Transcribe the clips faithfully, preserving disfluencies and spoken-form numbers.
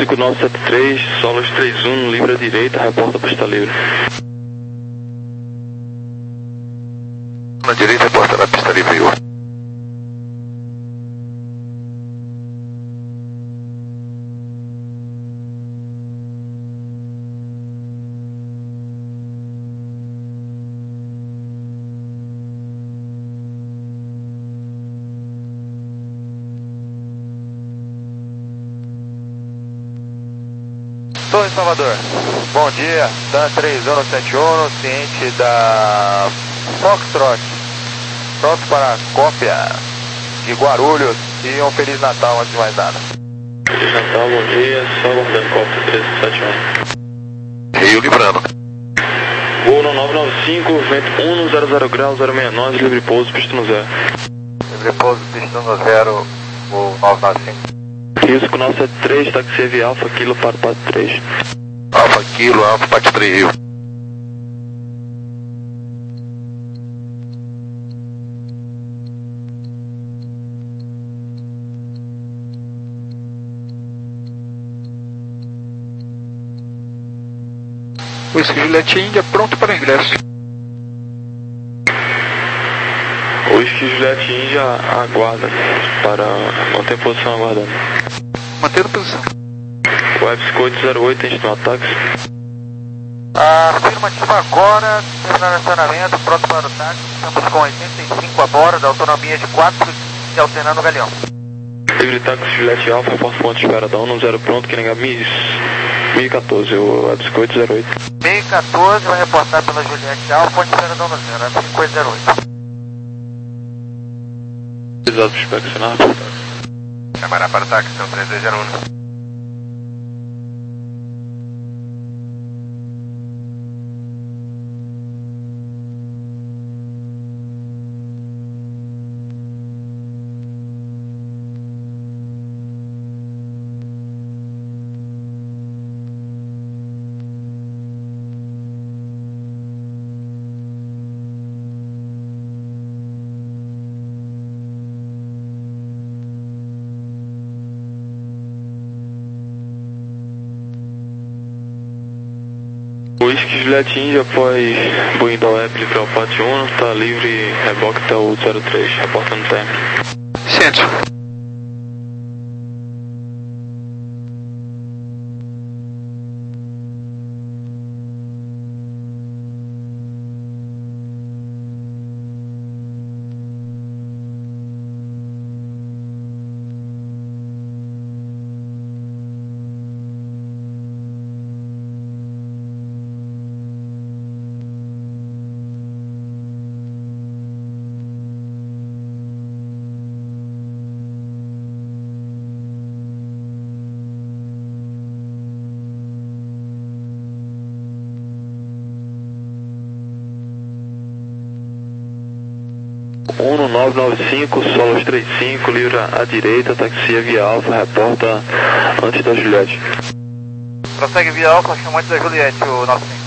cinco nove sete três, Solos três um, livre à direita, reporta pista livre. Na direita, reporta na pista livre. Estou em Salvador. Bom dia, Dan três um sete um, ciente da Foxtrot. Pronto para cópia de Guarulhos e um Feliz Natal antes de mais nada. Feliz Natal, bom dia, só aguardando cópia três sete um. Rio Librano. Voo no nove nove cinco, vento um zero zero graus, zero seis nove, livre pouso, pista no zero. Livre pouso, pista no zero, voo nove nove cinco. Rio cinco nove sete três, táxi Via Alfa, Kilo para Pato três. Alfa Kilo, Alfa Pato três Rio. Whisky Juliette Índia, pronto para ingresso. O Whisky Juliette Índia aguarda para manter posição aguardando. Mantendo posição. Webscope zero oito, tem no ataque. Afirmativo agora, terminando o acionamento, pronto para o táxi. Estamos com oitenta e cinco a bordo, autonomia de quatro e alternando o galeão. Livre táxi Juliette Alfa, força ponto de espera, dá um no zero pronto, que negar mil e quatorze, o Webscope zero oito. mil e quatorze vai reportar pela Juliette Alfa, ponto de espera, dá um no zero, Webscope zero oito. Exato para inspecionar. Camará para o táxi, são três dois zero um. O Whisky Juliette Índia após Boeing da Web livre ao Pátio um, está livre, reboque até o zero três, reportando término. Centro. um no nove nove cinco, Solos três cinco, livre à direita, taxia Via Alfa, reporta antes da Juliette. Prossegue Via Alfa, chama antes da Juliette, o nosso cinco.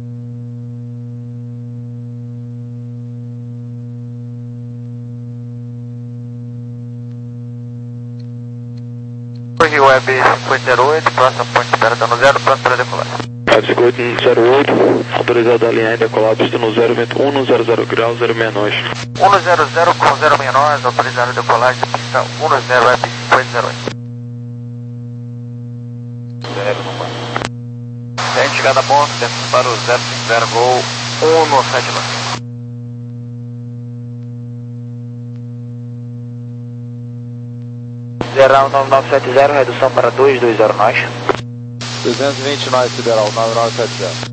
Corre Web cinco zero oito, próximo ponto de espera, dando zero, pronto para decolar. Web cinco zero oito, autorizado a alinhar e decolar, pista no zero, vento um no zero zero graus, zero seis nove. um no zero zero com zero seis nove, autorizado a decolagem da pista um no zero, Web cinco zero oito. Tem chegada a ponto, desce para o zero cinco zero, gol um no sete nove. Sideral nove nove sete zero, redução para dois dois zero nós. duzentos e vinte e nove, Sideral nove nove sete zero.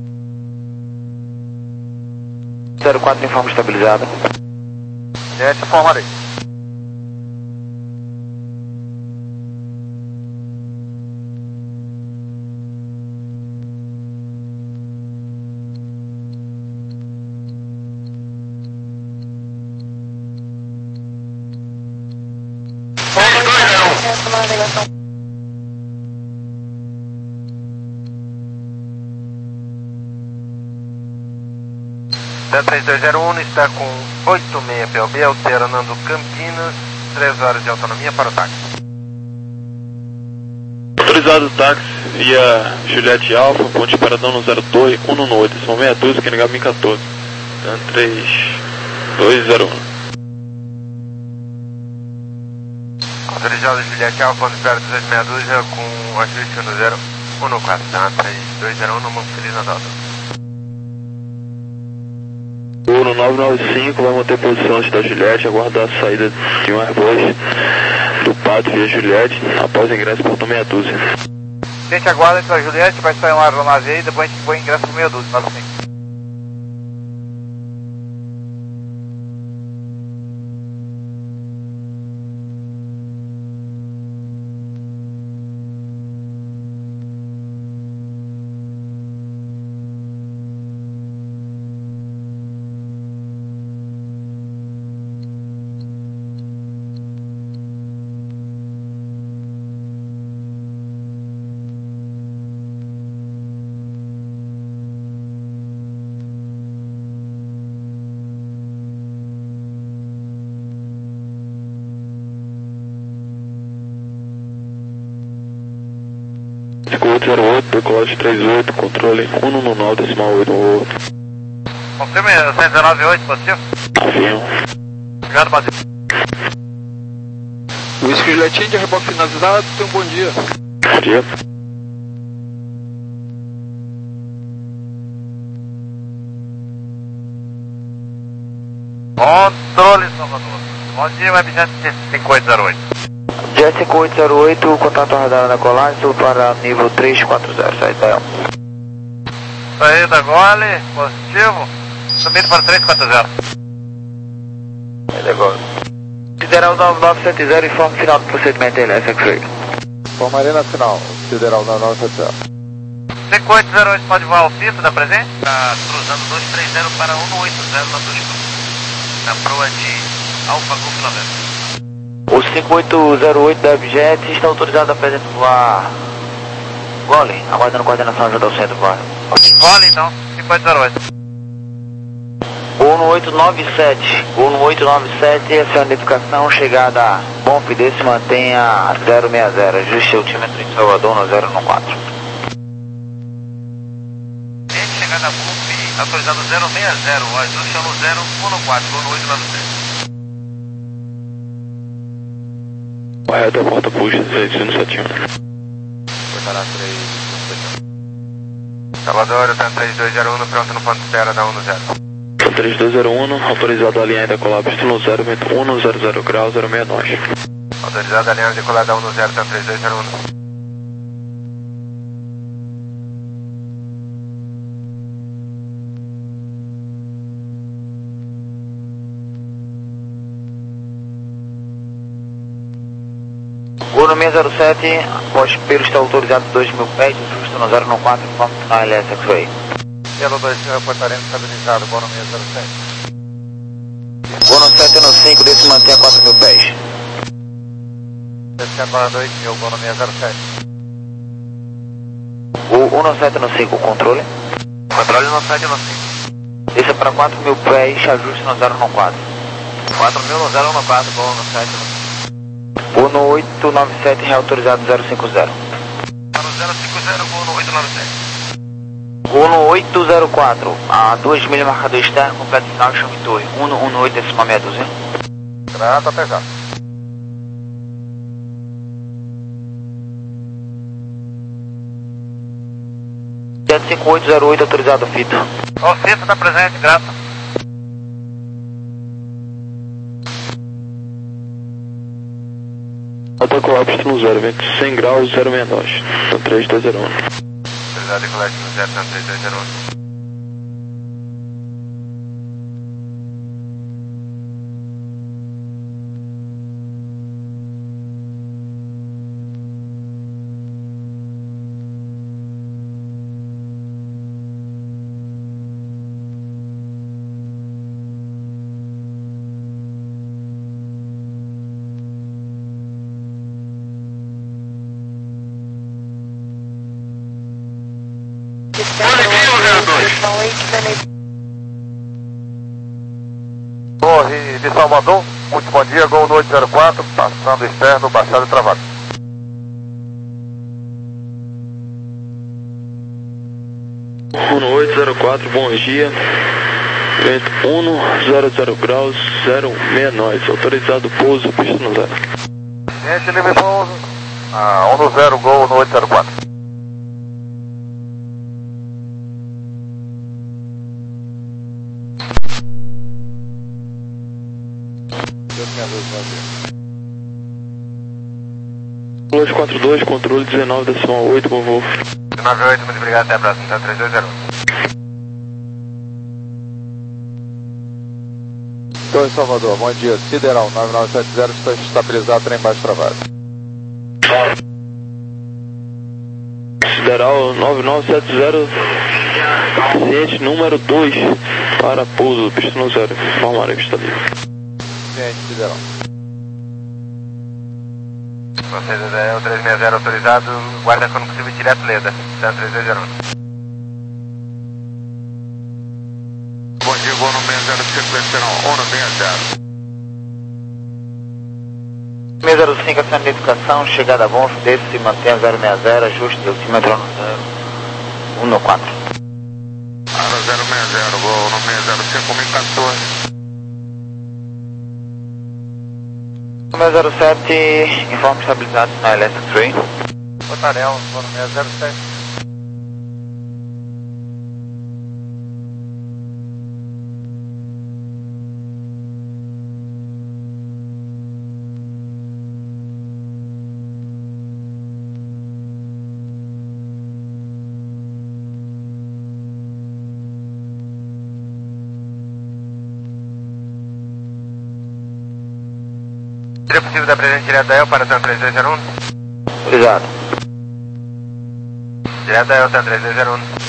zero quatro, informe estabilizado. Jet, informarei. três dois zero um está com oito seis P L B, alternando Campinas, três horas de autonomia para o táxi. Autorizado o táxi via Juliette Alfa, ponte paradão no zero dois, um no oito, são meia dúzia, que é mil quatorze. Dan três dois zero um. Autorizado Juliette Alfa, ponte paradão duzentos e meia dúzia com ajuste no zero um no quatro, Dan três dois zero um, no Feliz Natal. O no nove nove cinco vai manter posição antes da Juliette, aguardar a saída de um Airbus do Pato via Juliette, após o ingresso portão meia dúzia. A gente aguarda entre a Juliette, vai sair uma aeronave aí, depois a gente põe ingresso por meia dúzia, nove cinco. cinco oito zero oito, decolagem três oito, controle um no nove decimal oito no outro. Confirme cento e dezenove oito, positivo? Afirmo. Obrigado, Brasil. Whisky Juliette India, reboque finalizado, tenha um bom dia. Bom dia. Controle Salvador. Bom dia, Webjet cinco oito zero oito. Jet cinco oito zero oito, contato radar na colagem, sul para nível três quatro zero, saída Saída gole, positivo, subindo para três quatro zero. Saída gole. Sideral nove nove sete zero, informe final do procedimento L S X-Ray. Formarina final, Sideral nove nove sete zero. cinco oito zero oito pode voar ao fito, dá presente? Está cruzando dois três zero para um oito zero na Tusco. Na proa de Alfa Golf noventa. O cinco oito zero oito da Webjet está autorizado a presente voar Gole, aguardando coordenação ajuda ao centro, voar. Gole então, cinco oito zero oito. Gol no oito nove sete, Gol no oito nove sete, essa é a identificação, chegada a Bom Fidel, se mantenha a zero seis zero, ajuste altímetro em Salvador no zero um quatro. Chegada a Bump, autorizado zero seis zero, o ajuste é no zero um quatro, Gol no oito nove sete. Correto, a porta puxa, destino sete um. Portará três. Salvador, tá três dois zero um, pronto no ponto de espera da um no zero. três dois zero um, autorizado a linha ainda colar pista no zero, vento um no zero zero graus, zero seis nove. Autorizado a linha de colar da um no zero, tá três dois zero um. Gol no seis zero sete, pós-pelo está autorizado dois mil pés, justo no zero um quatro, informe final L S X-Ray. Pelo dois, portaremos estabilizado, gol no seis zero sete. Gol no sete um cinco, desse mantenha quatro mil pés. Descendo para dois mil, gol no seis zero sete. Gol um sete um cinco, controle. Controle no sete um cinco. Desça para quatro mil pés, ajuste no zero um quatro. quatro mil no zero um quatro, gol no sete um cinco. Gol no oito nove sete, reautorizado zero cinco zero. Para o zero cinco zero, gol no oito nove sete. Gol no oito zero quatro, a dois milhas marcador externo, completo final, chame torre. um no oito, decimal meia dúzia. Trata pesado. Jet cinco oito zero oito, autorizado fito. O fito está presente, graça. Alta colar pista no zero, vento cem graus, zero seis nove. Então três dois zero um. Autorizado de colete no zero, tá três dois zero um. Torre de Salvador, muito bom dia, gol no oito zero quatro, passando externo, baixado e travado. quatro, bom dia. Vento um zero zero graus, zero seis nós. Autorizado pouso, pista no zero. Gente, livre pouso. Ah, um no zero, gol no oito zero quatro. dois quatro dois, controle dezenove decimal oito, bom voo. dezenove oito, muito obrigado, até a próxima, tá três dois zero. Torre Salvador, bom dia. Sideral nove nove sete zero, está estabilizado, trem baixo travado. Sideral nove nove sete zero, ciente número dois, para pouso, pista no zero. Informarei que está livre. Ciente, Sideral. Vocês é o três seis zero autorizado, guarda quando possível direto Leda, tá três dois zero. Bom dia, voo no seis zero cinco, um no seis zero. seis zero cinco, ação de identificação, chegada a bom, desce, se mantenha zero seis zero, ajuste do altímetro no zero, um no quatro. Aro zero seis zero, voo no seis zero cinco, mil e quatorze. seis zero sete, informe estabilizado na Electric Tree. Botarel, voo no seis zero sete. Seria possível dar presente direto da E L para o três dois zero um? Autorizado. Direto da E L, três dois zero um.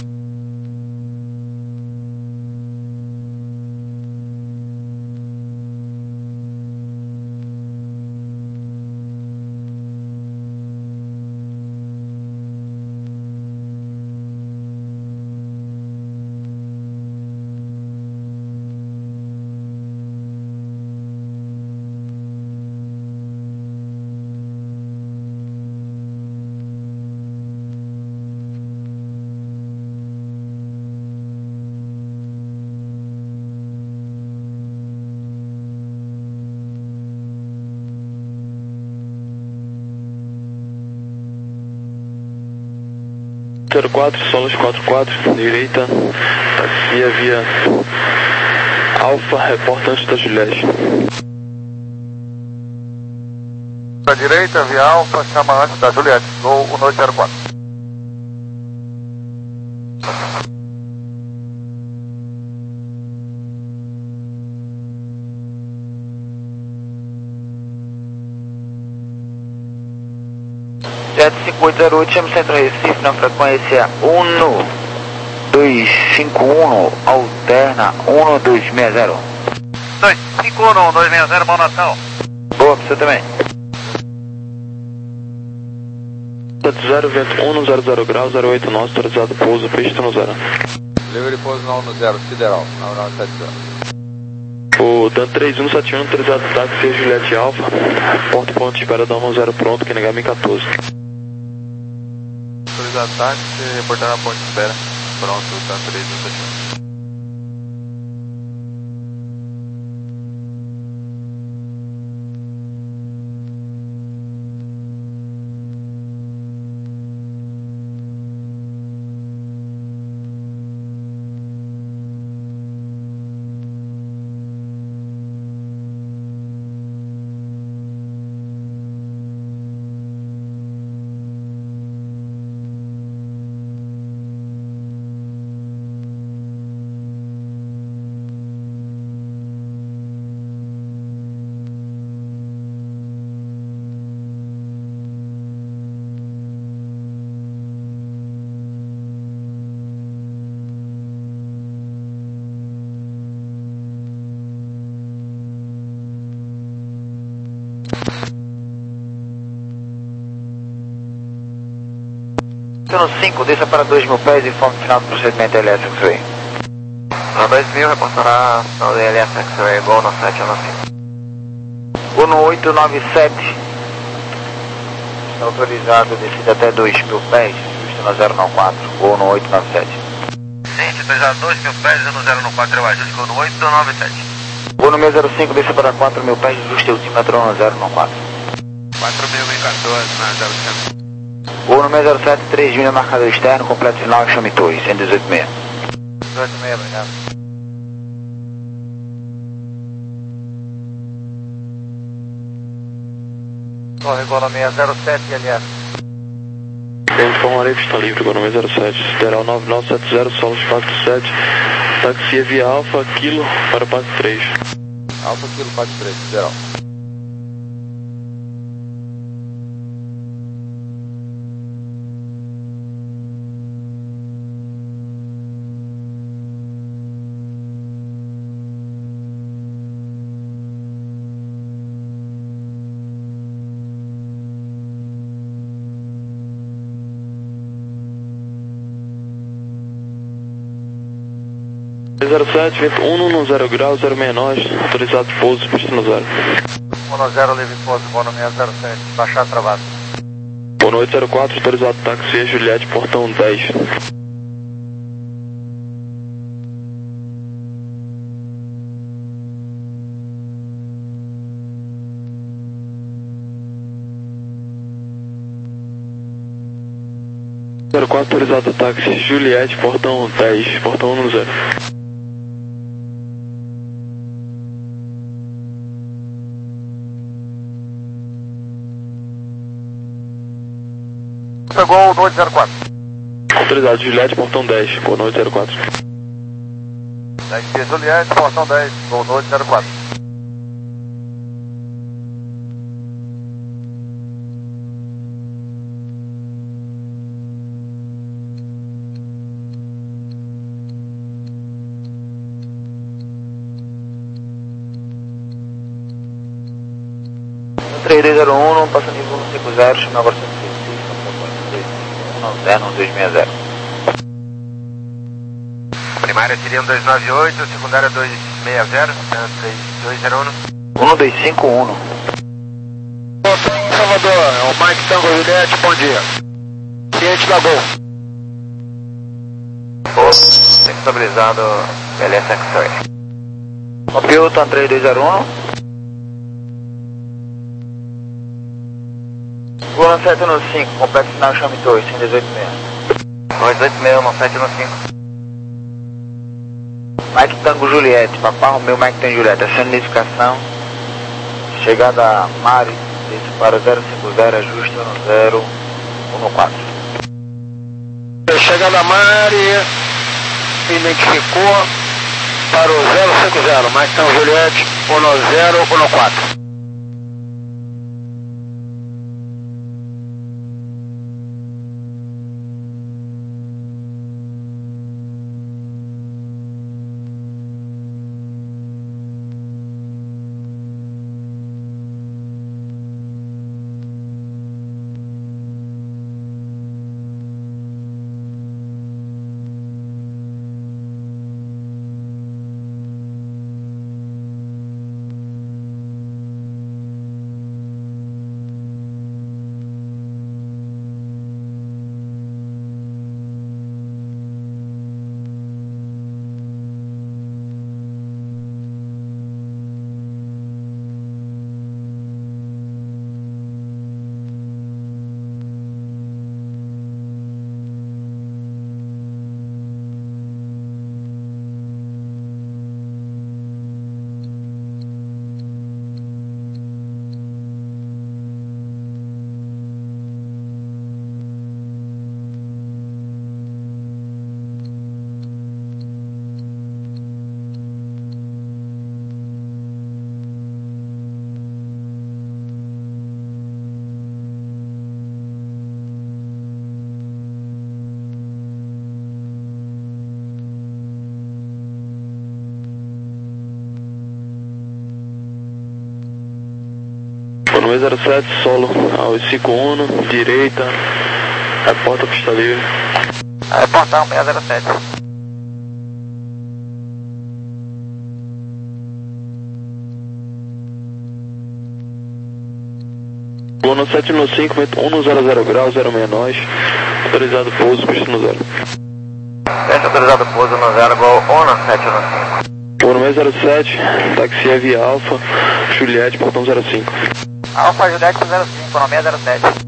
zero quatro, solos quatro quatro, direita, taxia via Alfa, reporta antes da Juliette. Para direita, via Alfa, chama antes da Juliette, gol um oito zero quatro. Jet cinco oito zero oito, chama Centro Recife na frequência um dois cinco um, alterna um dois seis zero. dois cinco um, dois seis zero, bom Natal. Boa, pra você também. sete zero, vento um zero zero graus, zero oito nós, autorizado pouso, pista no zero. Livre pouso no um no zero, Sideral nove nove sete zero. O Dan três um sete um, autorizado táxi Juliette Alfa, porta ponto de espera da um zero pronto, que negar M quatorze. Autorizado táxi, reportar na ponte de espera. Pronto, tá três um sete um. No cinco, desça para dois mil pés e informe final do procedimento elétrico X-Ray. Na dois mil, reportará ao D L S X-Ray, gol no sete um cinco. Gol no oito nove sete. Está autorizado, descida até dois mil pés, justo na zero nove quatro, gol no oito nove sete. Ciente, dois a dois mil pés, zero zero no quatro, eu ajuste, gol no oito nove sete. Gol no seis zero cinco, desça para quatro mil pés, ajuste altímetro no zero no quatro. quatro mil e quatorze, na zero cento. Gol no seis zero sete, três mil, marcador externo, completo final, chame torre, cento e dezoito meia. dezoito meia, obrigado. Corre, gol no seis zero sete, L S. Eu informarei que está livre, agora no zero sete, sideral nove nove sete zero, solos quatro sete, taxia via Alfa, Kilo para Pato três. Alfa Kilo Pato três, sideral. zero sete, vento um no zero grau, zero meia nós, autorizado pouso, pista no zero. um no zero, livre pouso, gol no seis zero sete, baixar travado. Boa noite, zero quatro, autorizado táxi Juliette, portão dez. zero quatro, autorizado táxi Juliette, portão dez, portão um no zero. Gol no oito zero quatro. Autorizado Juliette, portão dez, boa noite, zero quatro. Taxi Juliette, portão dez, gol no oito zero quatro. três dois zero um, passa nível cinco zero, chama agora cento e seis, zero dois seis zero. Primária seria um dois nove oito, secundária dois seis zero, três dois zero um. um dois cinco um. Salvador, é o Mike Tango Juliette, bom dia. Ciente da Gol. Estabilizado, L S X-Ray. Computa três dois zero um. Gol no sete no cinco, completo final, chame torre, cento e dezoito meia. dois oito seis, no sete no cinco. Mike Tango Juliette, Papai Romeu Mike Tango Juliette, acendo identificação. Chegada Mari, desce para zero cinco zero, ajuste no zero um quatro. Chegada Mari, identificou para o zero cinco zero, Mike Tango Juliette, um zero um quatro. No zero sete, solo, ao cinco um, direita, reporta pista livre. Reportar um seis zero sete. Gol no sete no cinco, um no zero zero grau, zero meia nós, autorizado pouso, pista no zero. Certo, autorizado pouso no zero, Gol um sete um cinco. Gol no zero sete, táxi é via Alfa, Juliette, portão zero cinco. Alfa Juliette zero cinco, nome é zero sete.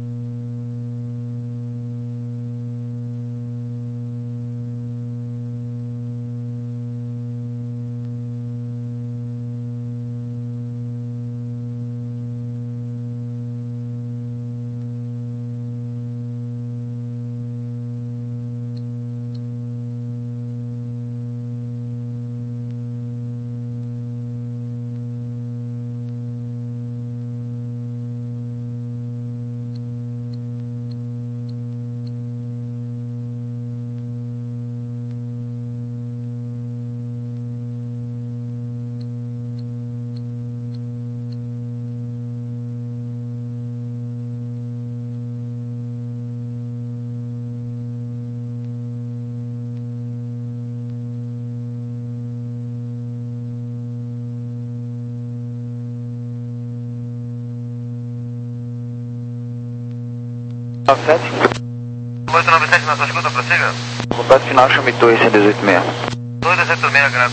nove sete. oito nove sete na sua escuta, prossiga. Contato final, chame dois cento e dezoito seis. dois dezoito seis, graças.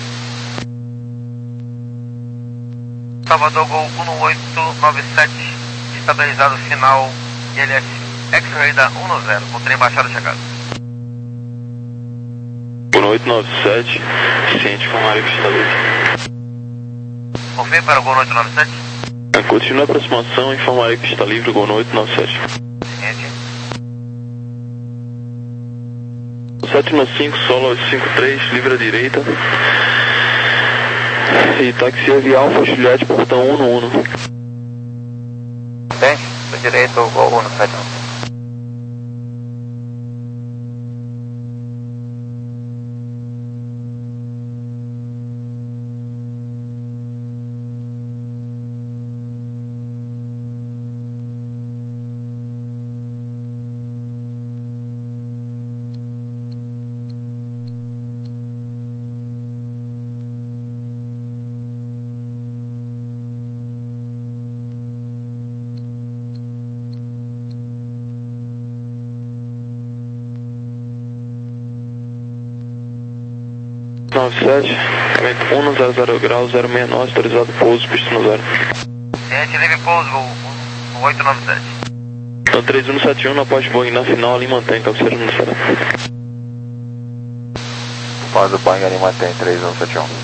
Salvador, Gol um oito nove sete, estabilizado final I L S X-Ray da um zero, com trem baixado chegado. Gol oito nove sete, ciente, informar que está livre. Confirme para o Gol oito nove sete. Continua a aproximação, informarei que está livre, Gol oito nove sete. Ciente. sete um cinco, solo cinco três, livre à direita. E táxi é via Alfa, Juliette, portão um no um. Bem, do direito, Gol um sete um. nove sete, vento um zero zero graus, zero seis nove, autorizado pouso, pista no zero. Ciente, livre pouso, Gol oito nove sete. Então três um sete um, na pós Boeing na final, ali mantém, cabeceira no céu. Pós o Boeing ali mantém três um sete um.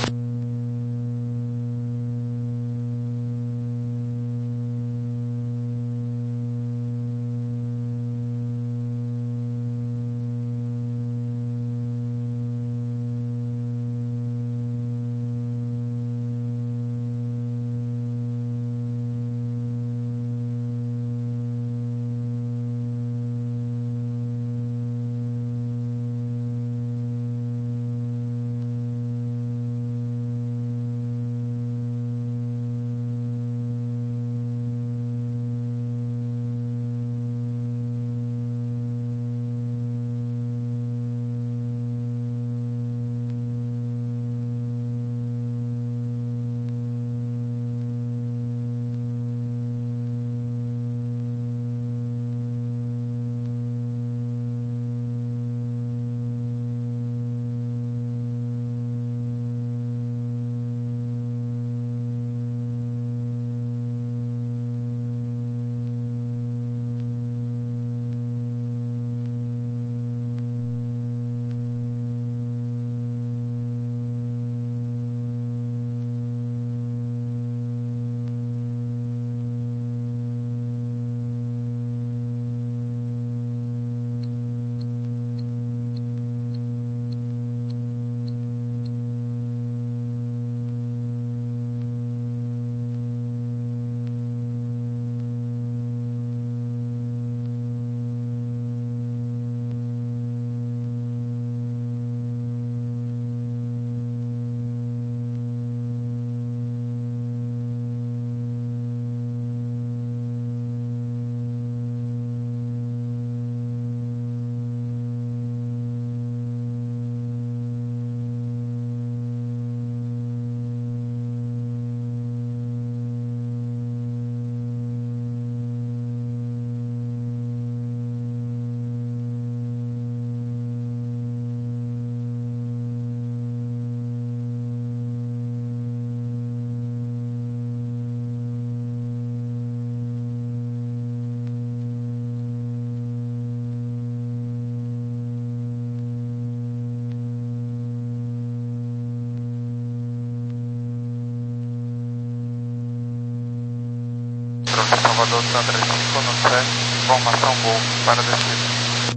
Controle Salvador, Santa três cinco um sete, informação Gol, para descida.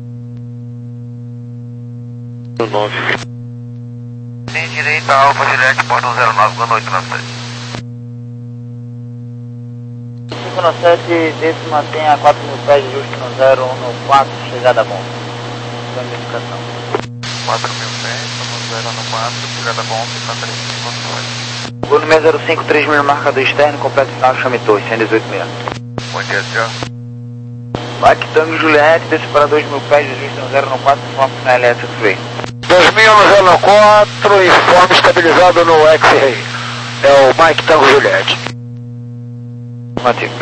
nove. Tem direita, Alfa Juliette, porta um zero nove, boa noite, nove sete. cinco um sete, desse mantenha quatro mil pés, justo no zero um quatro, chegada bom. Identificação. quatro mil pés, estamos zero um quatro, chegada bom, Santa três cinco um sete. Gol número zero cinco, três mil marcador externo, completo final, chame torre, cento e dezoito mil. Bom dia, senhor. Mike Tango Juliette, desse para dois mil pés, justo no zero um quatro, informe na L S X-Ray. dois mil no zero quatro, informe estabilizado no X-Ray. É o Mike Tango Juliette. Matico.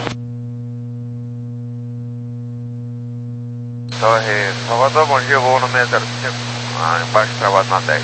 Torre Salvador, bom dia, voo no seis zero cinco, ah, embaixo travado na dez.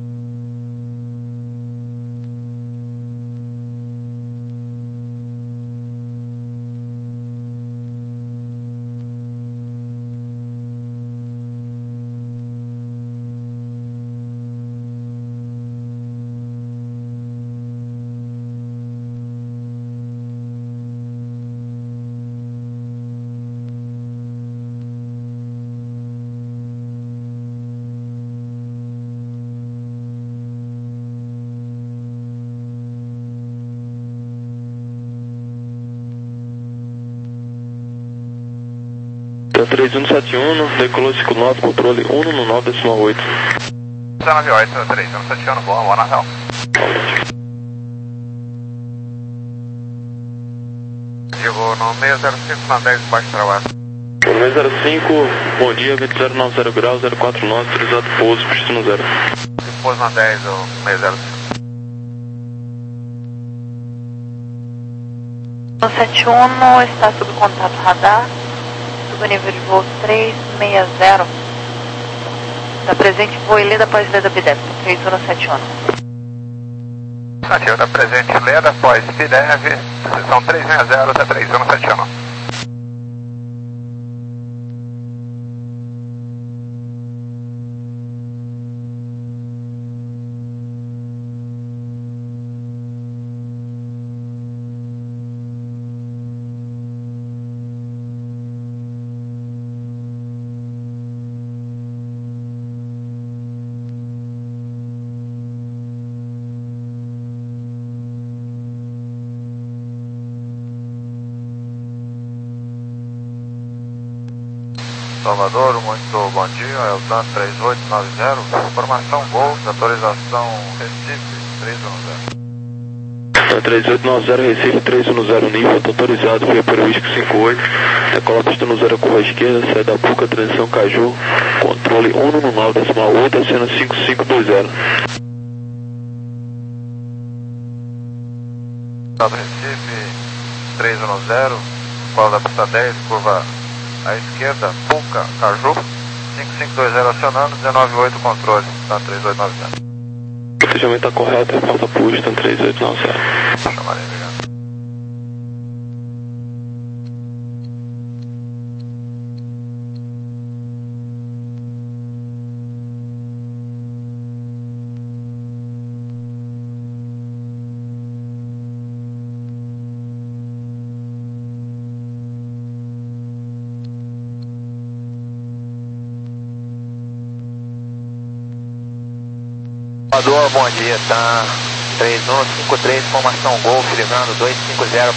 três um sete um, decolou cinco nove, controle um no nove decimal oito. nove oito, três um sete um, boa, boa Natal. Chegou no seis zero cinco na dez, baixo travado. seis zero cinco, bom dia, vento zero nove zero graus, zero quatro nove, autorizado pouso, pistão zero. Depois na dez, o seis zero cinco. No sete um, está sob contato radar, sob nível de voo três seis zero. Está presente voo Leda após Leda B dez, três um sete um. Ativa da presente Leda após P D F, posição três seis zero até três um sete um. Salvador, muito bom dia, é o Dan três oito nove zero, informação Gol, autorização Recife três um zero. três oito nove zero, Recife três um zero, nível, está autorizado via Peruísco cinco oito, decola pista no zero curva à esquerda, sai da Puca, transição Caju, controle um no nove decimal oito, acena cinco cinco dois zero. Estado Recife três um zero, fora da pista dez, curva à esquerda, Puca, Caju, cinco cinco dois zero acionando, dezenove oito controle, tá três oito nove zero. O fechamento está correto, reporta Pustan três oito nove zero. Chamarei, obrigado. Salvador, bom dia, tá três um cinco três, formação Golf, ligando dois cinco zero